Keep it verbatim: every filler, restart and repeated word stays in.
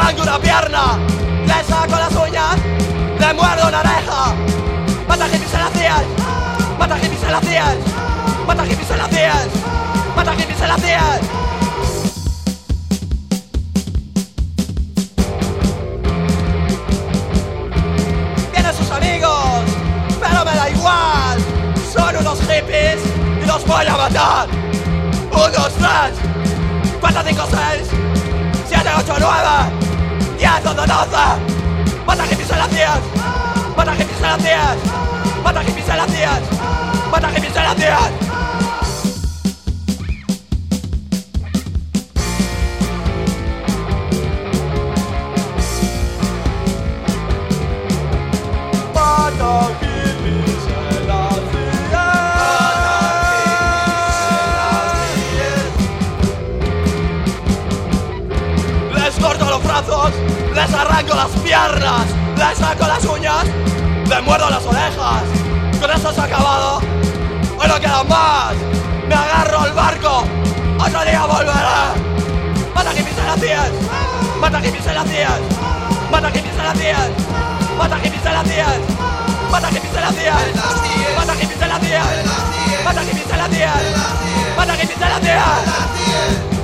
arranco una pierna, le saco las uñas, le muerdo una oreja. Mata hippies en las vías, mata hippies en las vías, mata hippies en las vías, mata hippies en las vías. Vienen sus amigos, pero me da igual. Son unos hippies y los voy a matar. Un, dos, tres, cuatro, cinco, seis, siete, ocho, nueve, diez, once, doce. Mata hippies en las vías, mata hippies en las vías, mata hippies en las vías, mata hippies en las vías. Les arranco las piernas, les saco las uñas, les muerdo las orejas. Con eso se ha acabado, hoy no queda más. Me agarro al barco, otro día volveré. Mata hippies en las vías, mata hippies en las vías, mata hippies en las vías, mata hippies en las vías, mata hippies en las vías, mata hippies en las vías, mata hippies en las vías, mata hippies en las vías.